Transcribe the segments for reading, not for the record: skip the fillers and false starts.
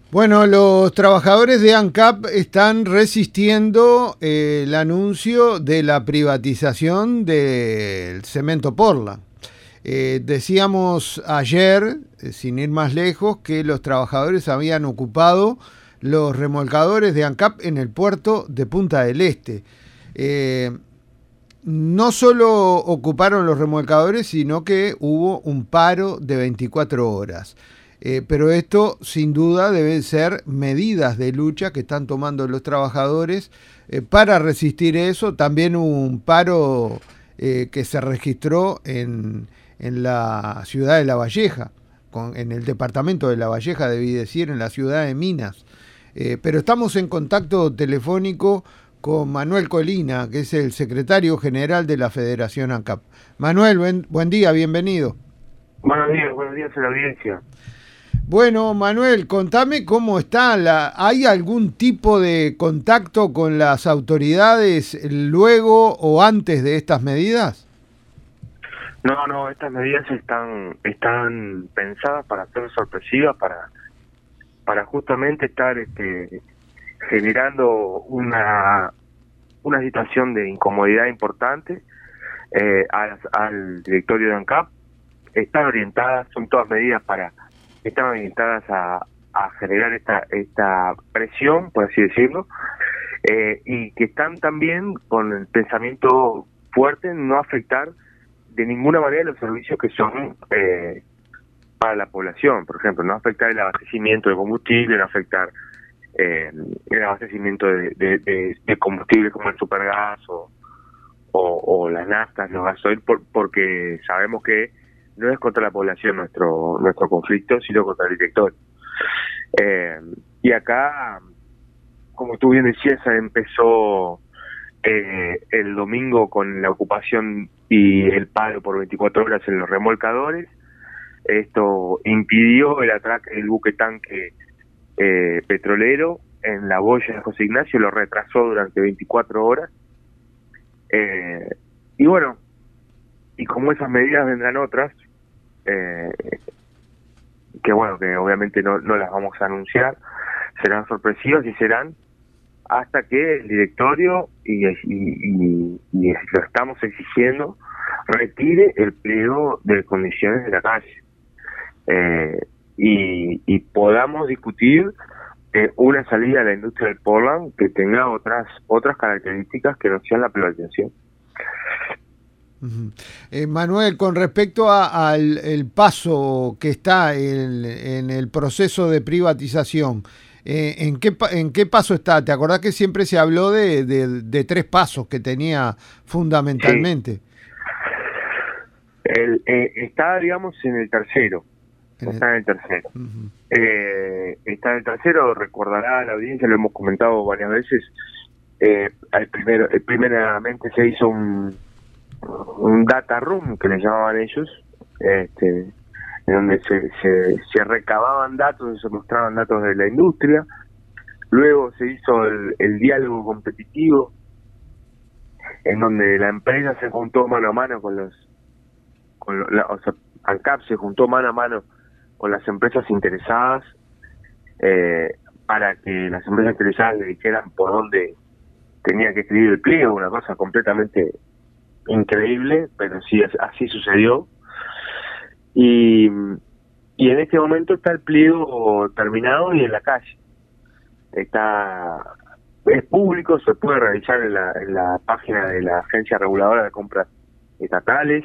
Bueno, los trabajadores de ANCAP están resistiendo el anuncio de la privatización del cemento Portland. Decíamos ayer, sin ir más lejos, que los trabajadores habían ocupado los remolcadores de ANCAP en el puerto de Punta del Este. Eh, no solo ocuparon los remolcadores, sino que hubo un paro de 24 horas. Pero esto sin duda deben ser medidas de lucha que están tomando los trabajadores para resistir eso. También hubo un paro que se registró en la ciudad de La Valleja, en el departamento de La Valleja, debí decir, en la ciudad de Minas. Pero estamos en contacto telefónico con Manuel Colina, que es el secretario general de la Federación ANCAP. Manuel, buen día, bienvenido. Buenos días a la audiencia. Bueno, Manuel, contame cómo está ¿hay algún tipo de contacto con las autoridades luego o antes de estas medidas? No, estas medidas están pensadas para ser sorpresivas, para justamente estar generando una situación de incomodidad importante al directorio de ANCAP. Son todas medidas están orientadas a generar esta presión, por así decirlo, y que están también con el pensamiento fuerte en no afectar de ninguna manera los servicios que son para la población. Por ejemplo, no afectar el abastecimiento de combustible, no afectar el abastecimiento de combustible como el supergas o las naftas, los gasoil, porque sabemos que no es contra la población nuestro conflicto, sino contra el director. Y acá, como tú bien decías, empezó el domingo con la ocupación y el paro por 24 horas en los remolcadores. Esto impidió el atraque del buque tanque petrolero en la boya de José Ignacio, lo retrasó durante 24 horas. Y bueno, y como esas medidas vendrán otras, que obviamente no las vamos a anunciar, serán sorpresivas y serán hasta que el directorio, y lo estamos exigiendo, retire el pliego de condiciones de la calle, y podamos discutir una salida a la industria del Portland que tenga otras características que no sean la privatización. Uh-huh. Manuel, con respecto al el paso que está en el proceso de privatización, ¿en qué paso está? ¿Te acordás que siempre se habló de 3 pasos que tenía fundamentalmente? Sí. Está, digamos, en el tercero. Está en el tercero. Uh-huh. Está en el tercero, recordará a la audiencia, lo hemos comentado varias veces. Primeramente se hizo un data room, que le llamaban ellos, en donde se recababan datos, se mostraban datos de la industria. Luego se hizo el diálogo competitivo, en donde la empresa se juntó mano a mano ANCAP se juntó mano a mano con las empresas interesadas, para que las empresas interesadas le dijeran por dónde tenía que escribir el pliego, una cosa completamente increíble, pero sí, así sucedió. Y en este momento está el pliego terminado y en la calle. Es público, se puede realizar en la página de la Agencia Reguladora de Compras Estatales.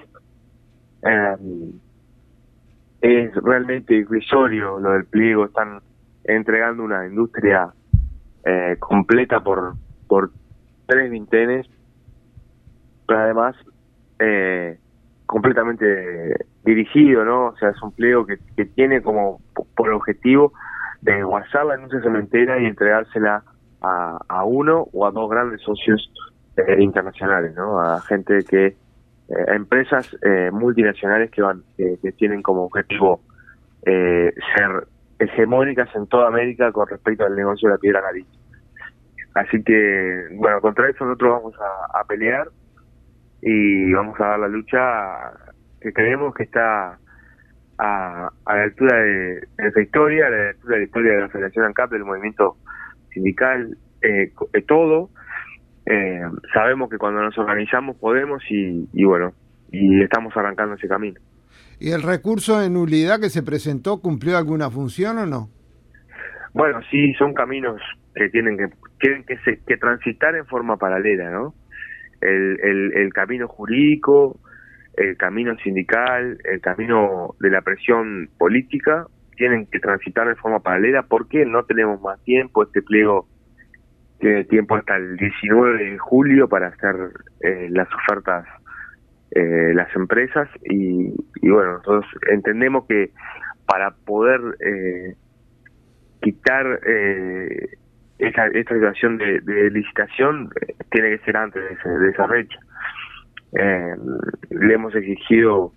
Es realmente irrisorio lo del pliego. Están entregando una industria completa por 3 vintenes, pero además completamente dirigido, ¿no? O sea, es un pliego que tiene como por objetivo de guardar la industria cementera y entregársela a uno o a 2 grandes socios internacionales, ¿no? A gente a empresas multinacionales que tienen como objetivo ser hegemónicas en toda América con respecto al negocio de la piedra caliza. Así que, bueno, contra eso nosotros vamos a pelear y vamos a dar la lucha que creemos que está a la altura de nuestra historia, a la altura de la historia de la Federación ANCAP, del movimiento sindical, todo. Sabemos que cuando nos organizamos podemos y bueno, y estamos arrancando ese camino. ¿Y el recurso de nulidad que se presentó cumplió alguna función o no? Bueno, sí, son caminos que tienen que transitar en forma paralela, ¿no? El camino jurídico, el camino sindical, el camino de la presión política, tienen que transitar de forma paralela porque no tenemos más tiempo. Este pliego tiene tiempo hasta el 19 de julio para hacer las ofertas las empresas y bueno, nosotros entendemos que para poder quitar esta situación de licitación tiene que ser antes de esa fecha. Le hemos exigido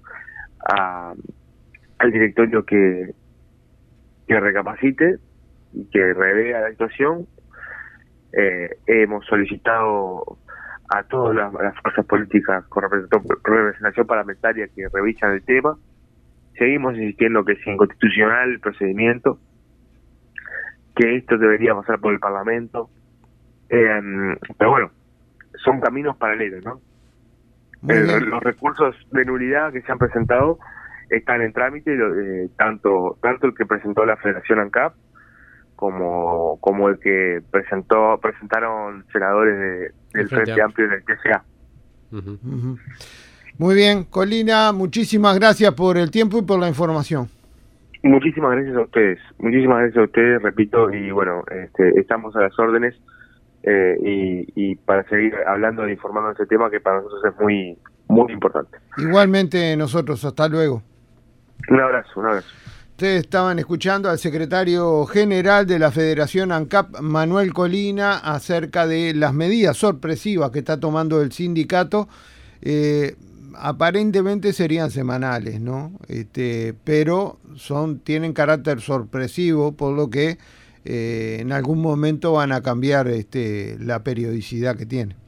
al directorio que recapacite y que revea la situación. Hemos solicitado a todas las fuerzas políticas con representación parlamentaria que revisan el tema. Seguimos insistiendo que es inconstitucional el procedimiento, que esto debería pasar por el Parlamento, pero bueno, son caminos paralelos, ¿no? Los recursos de nulidad que se han presentado están en trámite, tanto el que presentó la Federación ANCAP como el que presentaron senadores del Frente Amplio y del TCA. Muy bien, Colina, muchísimas gracias por el tiempo y por la información. Muchísimas gracias a ustedes, repito, y bueno, estamos a las órdenes y para seguir hablando e informando de este tema que para nosotros es muy, muy importante. Igualmente nosotros, hasta luego. Un abrazo. Ustedes estaban escuchando al secretario general de la Federación ANCAP, Manuel Colina, acerca de las medidas sorpresivas que está tomando el sindicato. Aparentemente serían semanales, ¿no? Pero tienen carácter sorpresivo, por lo que en algún momento van a cambiar la periodicidad que tienen.